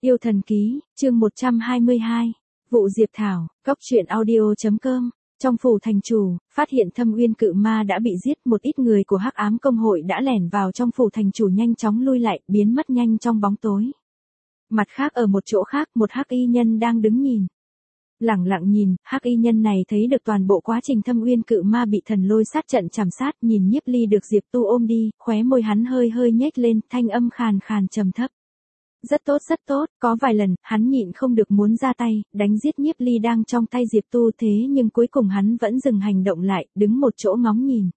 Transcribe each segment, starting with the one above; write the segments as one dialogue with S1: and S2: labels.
S1: Yêu thần ký, chương 122. Vụ Diệp Thảo, góc truyện audio.com. Trong phủ thành chủ, phát hiện Thâm Uyên cự ma đã bị giết, một ít người của Hắc Ám công hội đã lẻn vào trong phủ thành chủ nhanh chóng lui lại, biến mất nhanh trong bóng tối. Mặt khác ở một chỗ khác, một hắc y nhân đang đứng nhìn. Lẳng lặng nhìn, hắc y nhân này thấy được toàn bộ quá trình Thâm Uyên cự ma bị thần lôi sát trận chảm sát, nhìn Nhiếp Ly được Diệp Tu ôm đi, khóe môi hắn hơi hơi nhếch lên, thanh âm khàn khàn trầm thấp. Rất tốt, có vài lần, hắn nhịn không được muốn ra tay, đánh giết Nhiếp Ly đang trong tay Diệp Tu, thế nhưng cuối cùng hắn vẫn dừng hành động lại, đứng một chỗ ngóng nhìn.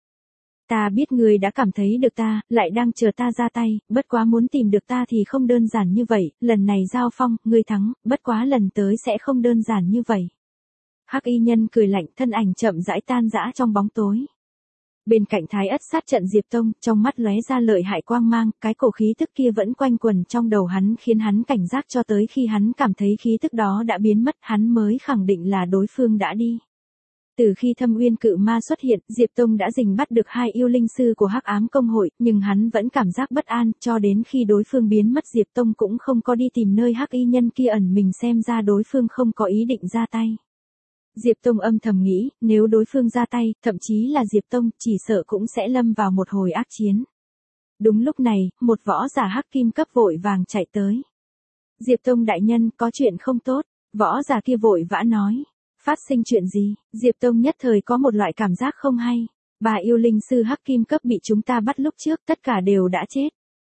S1: Ta biết ngươi đã cảm thấy được ta, lại đang chờ ta ra tay, bất quá muốn tìm được ta thì không đơn giản như vậy, lần này giao phong, ngươi thắng, bất quá lần tới sẽ không đơn giản như vậy. Hắc y nhân cười lạnh, thân ảnh chậm rãi tan rã trong bóng tối. Bên cạnh Thái Ất sát trận Diệp Tông, trong mắt lóe ra lợi hại quang mang, cái cổ khí tức kia vẫn quanh quẩn trong đầu hắn, khiến hắn cảnh giác cho tới khi hắn cảm thấy khí tức đó đã biến mất, hắn mới khẳng định là đối phương đã đi. Từ khi Thâm Uyên cự ma xuất hiện, Diệp Tông đã rình bắt được hai yêu linh sư của Hắc Ám công hội, nhưng hắn vẫn cảm giác bất an, cho đến khi đối phương biến mất Diệp Tông cũng không có đi tìm nơi hắc y nhân kia ẩn mình, xem ra đối phương không có ý định ra tay. Diệp Tông âm thầm nghĩ, nếu đối phương ra tay, thậm chí là Diệp Tông, chỉ sợ cũng sẽ lâm vào một hồi ác chiến. Đúng lúc này, một võ giả hắc kim cấp vội vàng chạy tới. Diệp Tông đại nhân, có chuyện không tốt, võ giả kia vội vã nói. Phát sinh chuyện gì? Diệp Tông nhất thời có một loại cảm giác không hay. Bà yêu linh sư hắc kim cấp bị chúng ta bắt lúc trước, tất cả đều đã chết.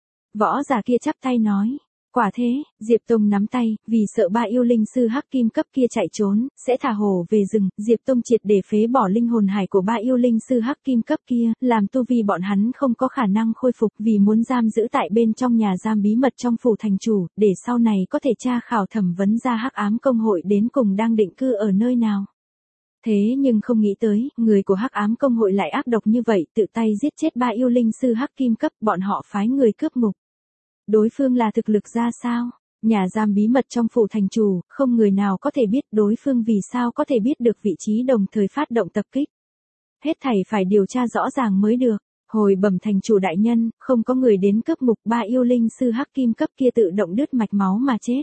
S1: Võ giả kia chắp tay nói. Quả thế, Diệp Tông nắm tay, vì sợ ba yêu linh sư hắc kim cấp kia chạy trốn, sẽ thả hổ về rừng, Diệp Tông triệt để phế bỏ linh hồn hải của ba yêu linh sư hắc kim cấp kia, làm tu vi bọn hắn không có khả năng khôi phục, vì muốn giam giữ tại bên trong nhà giam bí mật trong phủ thành chủ, để sau này có thể tra khảo thẩm vấn ra Hắc Ám công hội đến cùng đang định cư ở nơi nào. Thế nhưng không nghĩ tới, người của Hắc Ám công hội lại ác độc như vậy, tự tay giết chết ba yêu linh sư hắc kim cấp, bọn họ phái người cướp ngục. Đối phương là thực lực ra sao? Nhà giam bí mật trong phủ thành chủ, không người nào có thể biết đối phương vì sao có thể biết được vị trí đồng thời phát động tập kích. Hết thảy phải điều tra rõ ràng mới được. Hồi bẩm thành chủ đại nhân, không có người đến cướp ngục, ba yêu linh sư hắc kim cấp kia tự động đứt mạch máu mà chết.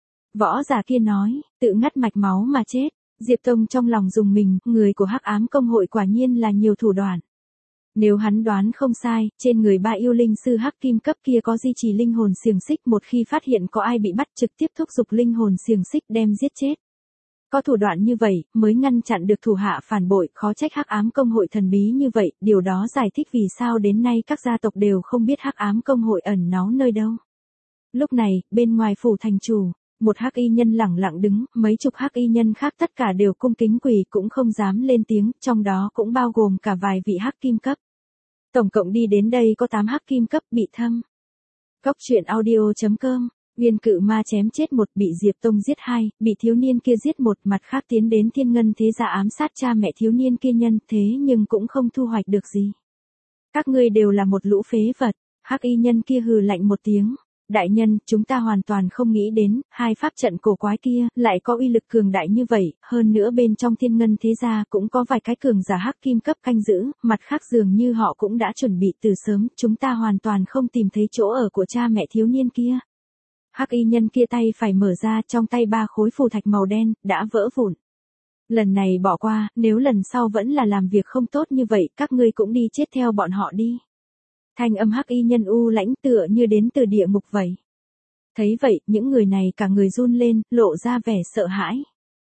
S1: Võ giả kia nói, tự ngắt mạch máu mà chết. Diệp Tông trong lòng rùng mình, người của Hắc Ám công hội quả nhiên là nhiều thủ đoạn. Nếu hắn đoán không sai, trên người ba yêu linh sư hắc kim cấp kia có duy trì linh hồn xiềng xích, một khi phát hiện có ai bị bắt trực tiếp thúc giục linh hồn xiềng xích đem giết chết. Có thủ đoạn như vậy, mới ngăn chặn được thủ hạ phản bội, khó trách Hắc Ám công hội thần bí như vậy, điều đó giải thích vì sao đến nay các gia tộc đều không biết Hắc Ám công hội ẩn náu nơi đâu. Lúc này, bên ngoài phủ thành chủ, một hắc y nhân lẳng lặng đứng, mấy chục hắc y nhân khác tất cả đều cung kính quỳ cũng không dám lên tiếng, trong đó cũng bao gồm cả vài vị hắc kim cấp. Tổng cộng đi đến đây có 8 hắc kim cấp bị thâm. Góc truyện audio.com. Uyên cự ma chém chết một, bị Diệp Tông giết 2, bị thiếu niên kia giết 1, mặt khác tiến đến Thiên Ngân thế gia ám sát cha mẹ thiếu niên kia nhân, thế nhưng cũng không thu hoạch được gì. Các ngươi đều là một lũ phế vật. Hắc y nhân kia hừ lạnh một tiếng. Đại nhân, chúng ta hoàn toàn không nghĩ đến, hai pháp trận cổ quái kia, lại có uy lực cường đại như vậy, hơn nữa bên trong Thiên Ngân thế gia cũng có vài cái cường giả hắc kim cấp canh giữ, mặt khác dường như họ cũng đã chuẩn bị từ sớm, chúng ta hoàn toàn không tìm thấy chỗ ở của cha mẹ thiếu niên kia. Hắc y nhân kia tay phải mở ra, trong tay 3 khối phù thạch màu đen, đã vỡ vụn. Lần này bỏ qua, nếu lần sau vẫn là làm việc không tốt như vậy, các ngươi cũng đi chết theo bọn họ đi. Thanh âm hắc y nhân u lãnh tựa như đến từ địa ngục vậy. Thấy vậy, những người này cả người run lên, lộ ra vẻ sợ hãi.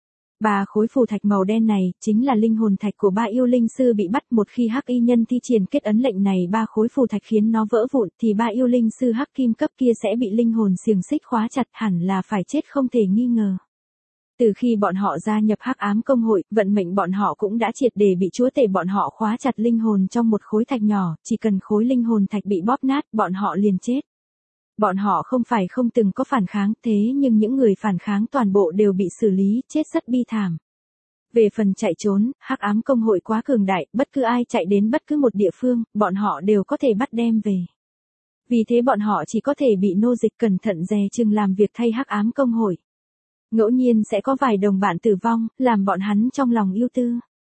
S1: 3 khối phù thạch màu đen này, chính là linh hồn thạch của ba yêu linh sư bị bắt, một khi hắc y nhân thi triển kết ấn lệnh này 3 khối phù thạch khiến nó vỡ vụn, thì ba yêu linh sư hắc kim cấp kia sẽ bị linh hồn xiềng xích khóa chặt, hẳn là phải chết không thể nghi ngờ. Từ khi bọn họ gia nhập Hắc Ám công hội, vận mệnh bọn họ cũng đã triệt để bị chúa tể, bọn họ khóa chặt linh hồn trong một khối thạch nhỏ, chỉ cần khối linh hồn thạch bị bóp nát, bọn họ liền chết. Bọn họ không phải không từng có phản kháng, thế nhưng những người phản kháng toàn bộ đều bị xử lý, chết rất bi thảm. Về phần chạy trốn, Hắc Ám công hội quá cường đại, bất cứ ai chạy đến bất cứ một địa phương, bọn họ đều có thể bắt đem về. Vì thế bọn họ chỉ có thể bị nô dịch, cẩn thận dè chừng làm việc thay Hắc Ám công hội. Ngẫu nhiên sẽ có vài đồng bạn tử vong, làm bọn hắn trong lòng ưu tư.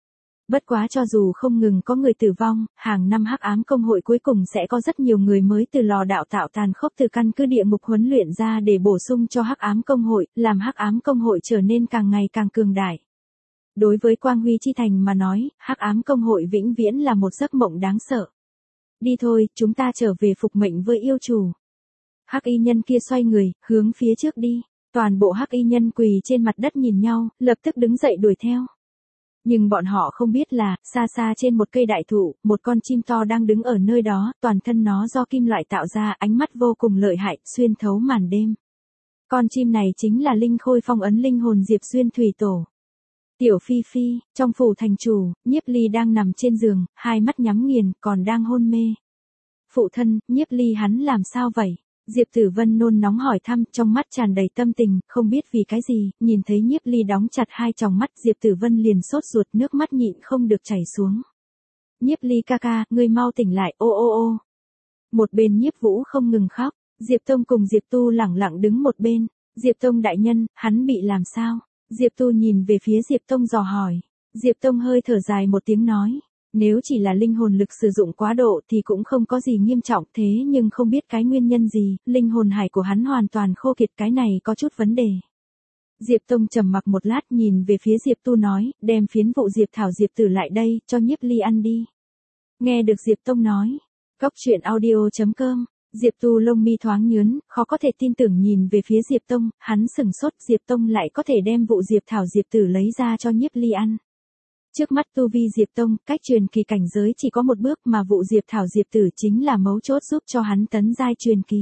S1: Bất quá cho dù không ngừng có người tử vong, hàng năm hắc ám công hội cuối cùng sẽ có rất nhiều người mới từ lò đạo tạo tàn khốc từ căn cứ địa ngục huấn luyện ra để bổ sung cho hắc ám công hội, làm hắc ám công hội trở nên càng ngày càng cường đại. Đối với Quang Huy Chi Thành mà nói, hắc ám công hội vĩnh viễn là một giấc mộng đáng sợ. Đi thôi, chúng ta trở về phục mệnh với yêu chủ. Hắc y nhân kia xoay người, hướng phía trước đi. Toàn bộ hắc y nhân quỳ trên mặt đất nhìn nhau, lập tức đứng dậy đuổi theo. Nhưng bọn họ không biết là, xa xa trên một cây đại thụ, một con chim to đang đứng ở nơi đó, toàn thân nó do kim loại tạo ra, ánh mắt vô cùng lợi hại, xuyên thấu màn đêm. Con chim này chính là linh khôi phong ấn linh hồn Diệp Xuyên Thủy Tổ. Tiểu Phi Phi, trong phủ thành chủ, Nhiếp Ly đang nằm trên giường, hai mắt nhắm nghiền, còn đang hôn mê. Phụ thân, Nhiếp Ly hắn làm sao vậy? Diệp Tử Vân nôn nóng hỏi thăm, trong mắt tràn đầy tâm tình, không biết vì cái gì, nhìn thấy Nhiếp Ly đóng chặt hai tròng mắt, Diệp Tử Vân liền sốt ruột, nước mắt nhịn không được chảy xuống. Nhiếp Ly ca ca, ngươi mau tỉnh lại, ô ô ô. Một bên Nhiếp Vũ không ngừng khóc, Diệp Tông cùng Diệp Tu lẳng lặng đứng một bên. Diệp Tông đại nhân, hắn bị làm sao? Diệp Tu nhìn về phía Diệp Tông dò hỏi. Diệp Tông hơi thở dài một tiếng nói. Nếu chỉ là linh hồn lực sử dụng quá độ thì cũng không có gì nghiêm trọng, thế nhưng không biết cái nguyên nhân gì, linh hồn hải của hắn hoàn toàn khô kiệt, cái này có chút vấn đề. Diệp Tông trầm mặc một lát nhìn về phía Diệp Tu nói, đem phiến vụ Diệp Thảo Diệp Tử lại đây, cho Nhiếp Ly ăn đi. Nghe được Diệp Tông nói, Cóc Truyện Audio.com, Diệp Tu lông mi thoáng nhướn, khó có thể tin tưởng nhìn về phía Diệp Tông, hắn sừng sốt, Diệp Tông lại có thể đem vụ Diệp Thảo Diệp Tử lấy ra cho Nhiếp Ly ăn. Trước mắt tu vi Diệp Tông, cách truyền kỳ cảnh giới chỉ có một bước mà vụ Diệp Thảo Diệp Tử chính là mấu chốt giúp cho hắn tấn giai truyền kỳ.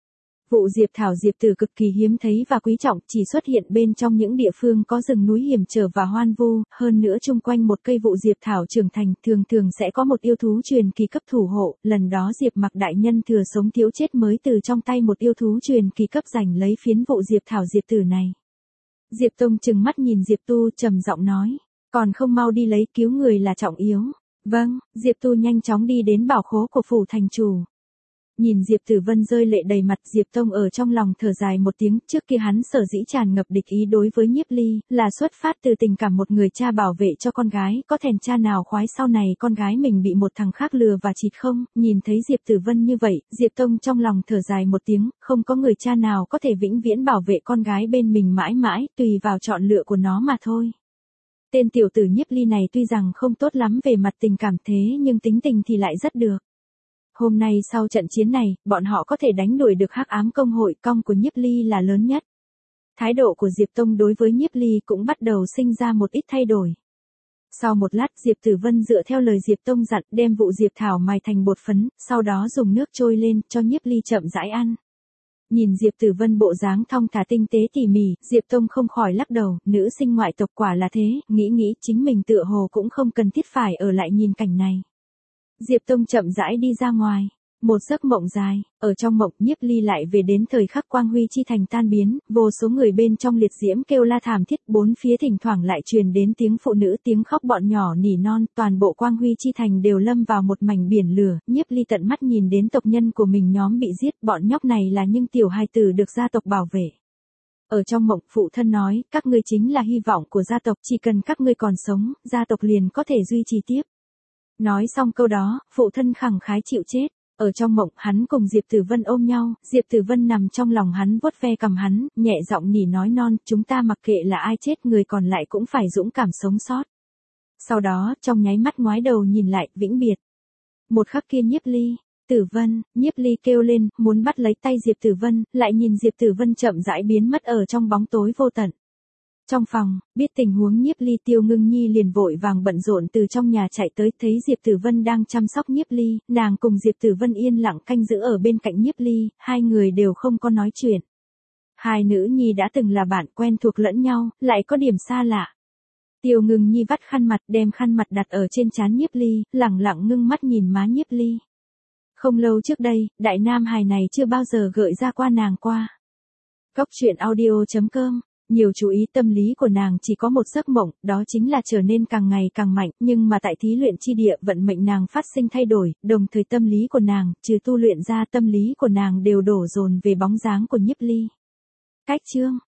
S1: Vụ Diệp Thảo Diệp Tử cực kỳ hiếm thấy và quý trọng, chỉ xuất hiện bên trong những địa phương có rừng núi hiểm trở và hoang vu, hơn nữa chung quanh một cây vụ Diệp Thảo trưởng thành, thường thường sẽ có một yêu thú truyền kỳ cấp thủ hộ, lần đó Diệp Mặc đại nhân thừa sống thiếu chết mới từ trong tay một yêu thú truyền kỳ cấp giành lấy phiến vụ Diệp Thảo Diệp Tử này. Diệp Tông trừng mắt nhìn Diệp Tu trầm giọng nói, còn không mau đi lấy, cứu người là trọng yếu. Vâng, Diệp Tu nhanh chóng đi đến bảo khố của phủ thành chủ. Nhìn Diệp Tử Vân rơi lệ đầy mặt, Diệp Tông ở trong lòng thở dài một tiếng, trước kia hắn sở dĩ tràn ngập địch ý đối với Nhiếp Ly, là xuất phát từ tình cảm một người cha bảo vệ cho con gái, có thèm cha nào khoái sau này con gái mình bị một thằng khác lừa và chịt không, nhìn thấy Diệp Tử Vân như vậy, Diệp Tông trong lòng thở dài một tiếng, không có người cha nào có thể vĩnh viễn bảo vệ con gái bên mình mãi mãi, tùy vào chọn lựa của nó mà thôi. Tên tiểu tử Nhiếp Ly này tuy rằng không tốt lắm về mặt tình cảm thế nhưng tính tình thì lại rất được. Hôm nay sau trận chiến này, bọn họ có thể đánh đuổi được hắc ám công hội, công của Nhiếp Ly là lớn nhất. Thái độ của Diệp Tông đối với Nhiếp Ly cũng bắt đầu sinh ra một ít thay đổi. Sau một lát Diệp Tử Vân dựa theo lời Diệp Tông dặn đem vụ Diệp Thảo mài thành bột phấn, sau đó dùng nước trôi lên cho Nhiếp Ly chậm rãi ăn. Nhìn Diệp Tử Vân bộ dáng thong thả tinh tế tỉ mỉ, Diệp Tông không khỏi lắc đầu, nữ sinh ngoại tộc quả là thế, nghĩ chính mình tựa hồ cũng không cần thiết phải ở lại nhìn cảnh này. Diệp Tông chậm rãi đi ra ngoài, một giấc mộng dài, ở trong mộng Nhiếp Ly lại về đến thời khắc Quang Huy Chi Thành tan biến, vô số người bên trong liệt diễm kêu la thảm thiết, bốn phía thỉnh thoảng lại truyền đến tiếng phụ nữ tiếng khóc bọn nhỏ nỉ non, toàn bộ Quang Huy Chi Thành đều lâm vào một mảnh biển lửa, Nhiếp Ly tận mắt nhìn đến tộc nhân của mình nhóm bị giết, bọn nhóc này là những tiểu hài tử được gia tộc bảo vệ. Ở trong mộng, phụ thân nói, các ngươi chính là hy vọng của gia tộc, chỉ cần các ngươi còn sống, gia tộc liền có thể duy trì tiếp. Nói xong câu đó, phụ thân khẳng khái chịu chết. Ở trong mộng, hắn cùng Diệp Tử Vân ôm nhau, Diệp Tử Vân nằm trong lòng hắn vuốt ve cằm hắn, nhẹ giọng nỉ nói non, chúng ta mặc kệ là ai chết, người còn lại cũng phải dũng cảm sống sót. Sau đó, trong nháy mắt ngoái đầu nhìn lại, vĩnh biệt. Một khắc kia Nhiếp Ly, Tử Vân, Nhiếp Ly kêu lên, muốn bắt lấy tay Diệp Tử Vân, lại nhìn Diệp Tử Vân chậm rãi biến mất ở trong bóng tối vô tận. Trong phòng, biết tình huống Nhiếp Ly, Tiêu Ngưng Nhi liền vội vàng bận rộn từ trong nhà chạy tới, thấy Diệp Tử Vân đang chăm sóc Nhiếp Ly, nàng cùng Diệp Tử Vân yên lặng canh giữ ở bên cạnh Nhiếp Ly, hai người đều không có nói chuyện. Hai nữ nhi đã từng là bạn quen thuộc lẫn nhau, lại có điểm xa lạ. Tiêu Ngưng Nhi vắt khăn mặt, đem khăn mặt đặt ở trên trán Nhiếp Ly, lẳng lặng ngưng mắt nhìn má Nhiếp Ly. Không lâu trước đây, đại nam hài này chưa bao giờ gợi ra qua nàng qua. Cóc Truyện Audio.com. Nhiều chú ý tâm lý của nàng chỉ có một giấc mộng, đó chính là trở nên càng ngày càng mạnh, nhưng mà tại thí luyện chi địa vận mệnh nàng phát sinh thay đổi, đồng thời tâm lý của nàng, trừ tu luyện ra tâm lý của nàng đều đổ dồn về bóng dáng của Nhiếp Ly. Cách chương